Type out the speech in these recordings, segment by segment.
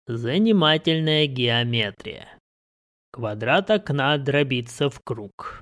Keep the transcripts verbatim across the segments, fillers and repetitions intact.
Занимательная геометрия. Квадрат окна дробится в круг.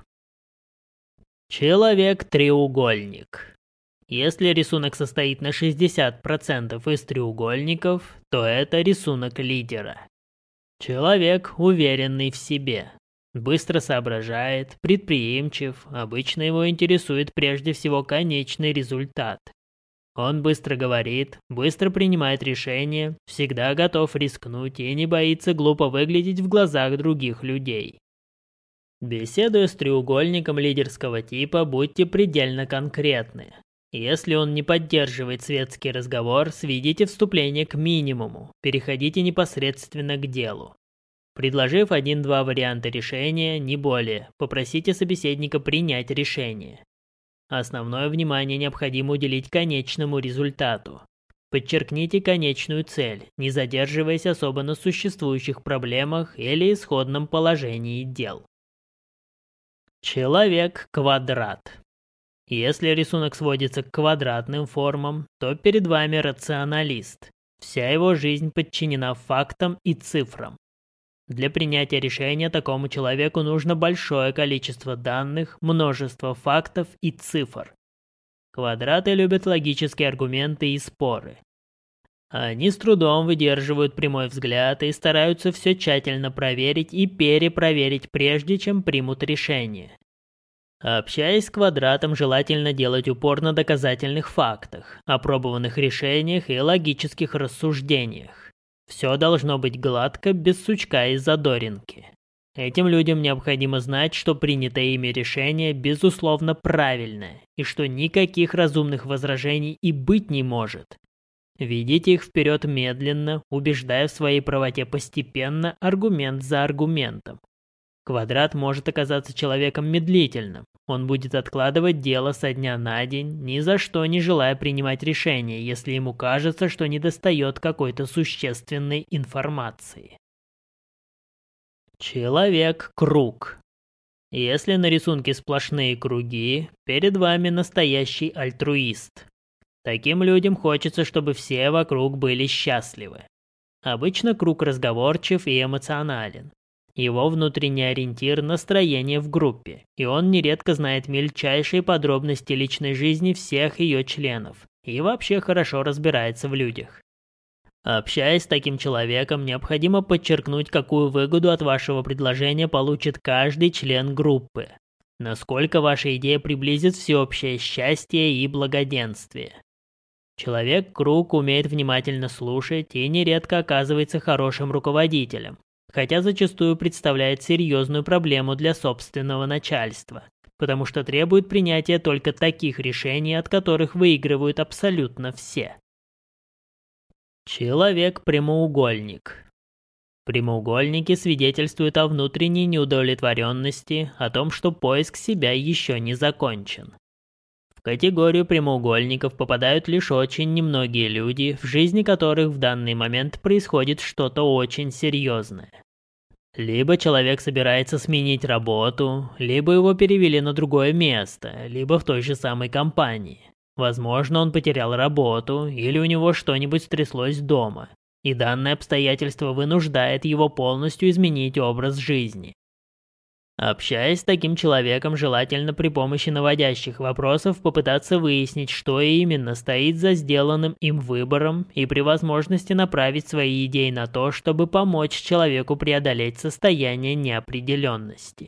Человек-треугольник. Если рисунок состоит на шестьдесят процентов из треугольников, то это рисунок лидера. Человек, уверенный в себе, быстро соображает, предприимчив, обычно его интересует прежде всего конечный результат. Он быстро говорит, быстро принимает решения, всегда готов рискнуть и не боится глупо выглядеть в глазах других людей. Беседуя с треугольником лидерского типа, будьте предельно конкретны. Если он не поддерживает светский разговор, сведите вступление к минимуму, переходите непосредственно к делу. Предложив один-два варианта решения, не более, попросите собеседника принять решение. Основное внимание необходимо уделить конечному результату. Подчеркните конечную цель, не задерживаясь особо на существующих проблемах или исходном положении дел. Человек-квадрат. Если рисунок сводится к квадратным формам, то перед вами рационалист. Вся его жизнь подчинена фактам и цифрам. Для принятия решения такому человеку нужно большое количество данных, множество фактов и цифр. Квадраты любят логические аргументы и споры. Они с трудом выдерживают прямой взгляд и стараются все тщательно проверить и перепроверить, прежде чем примут решение. Общаясь с квадратом, желательно делать упор на доказательных фактах, опробованных решениях и логических рассуждениях. Все должно быть гладко, без сучка и задоринки. Этим людям необходимо знать, что принятое ими решение безусловно правильное, и что никаких разумных возражений и быть не может. Ведите их вперед медленно, убеждая в своей правоте постепенно, аргумент за аргументом. Квадрат может оказаться человеком медлительным. Он будет откладывать дело со дня на день, ни за что не желая принимать решение, если ему кажется, что недостает какой-то существенной информации. Человек-круг. Если на рисунке сплошные круги, перед вами настоящий альтруист. Таким людям хочется, чтобы все вокруг были счастливы. Обычно круг разговорчив и эмоционален. Его внутренний ориентир – настроение в группе, и он нередко знает мельчайшие подробности личной жизни всех ее членов и вообще хорошо разбирается в людях. Общаясь с таким человеком, необходимо подчеркнуть, какую выгоду от вашего предложения получит каждый член группы, насколько ваша идея приблизит всеобщее счастье и благоденствие. Человек-круг умеет внимательно слушать и нередко оказывается хорошим руководителем, хотя зачастую представляет серьезную проблему для собственного начальства, потому что требует принятия только таких решений, от которых выигрывают абсолютно все. Человек-прямоугольник. Прямоугольники свидетельствуют о внутренней неудовлетворенности, о том, что поиск себя еще не закончен. В категорию прямоугольников попадают лишь очень немногие люди, в жизни которых в данный момент происходит что-то очень серьезное. Либо человек собирается сменить работу, либо его перевели на другое место, либо в той же самой компании. Возможно, он потерял работу, или у него что-нибудь стряслось дома, и данное обстоятельство вынуждает его полностью изменить образ жизни. Общаясь с таким человеком, желательно при помощи наводящих вопросов попытаться выяснить, что именно стоит за сделанным им выбором, и при возможности направить свои идеи на то, чтобы помочь человеку преодолеть состояние неопределенности.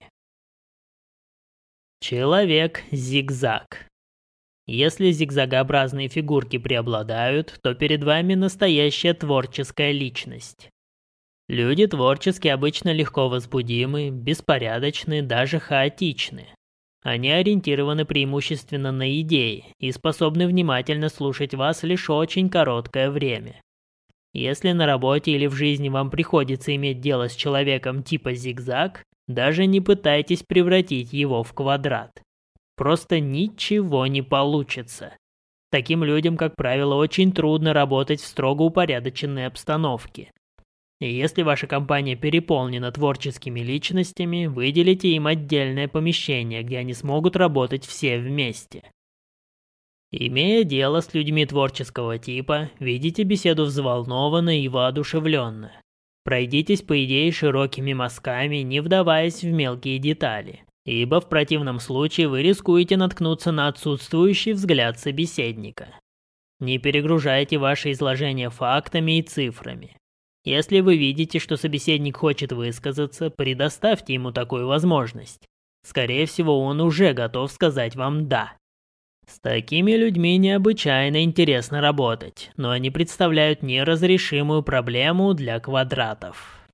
Человек-зигзаг. Если зигзагообразные фигурки преобладают, то перед вами настоящая творческая личность. Люди творчески обычно легко возбудимы, беспорядочны, даже хаотичны. Они ориентированы преимущественно на идеи и способны внимательно слушать вас лишь очень короткое время. Если на работе или в жизни вам приходится иметь дело с человеком типа зигзаг, даже не пытайтесь превратить его в квадрат. Просто ничего не получится. Таким людям, как правило, очень трудно работать в строго упорядоченной обстановке. И если ваша компания переполнена творческими личностями, выделите им отдельное помещение, где они смогут работать все вместе. Имея дело с людьми творческого типа, ведите беседу взволнованно и воодушевленно. Пройдитесь по идее широкими мазками, не вдаваясь в мелкие детали, ибо в противном случае вы рискуете наткнуться на отсутствующий взгляд собеседника. Не перегружайте ваше изложение фактами и цифрами. Если вы видите, что собеседник хочет высказаться, предоставьте ему такую возможность. Скорее всего, он уже готов сказать вам «да». С такими людьми необычайно интересно работать, но они представляют неразрешимую проблему для квадратов.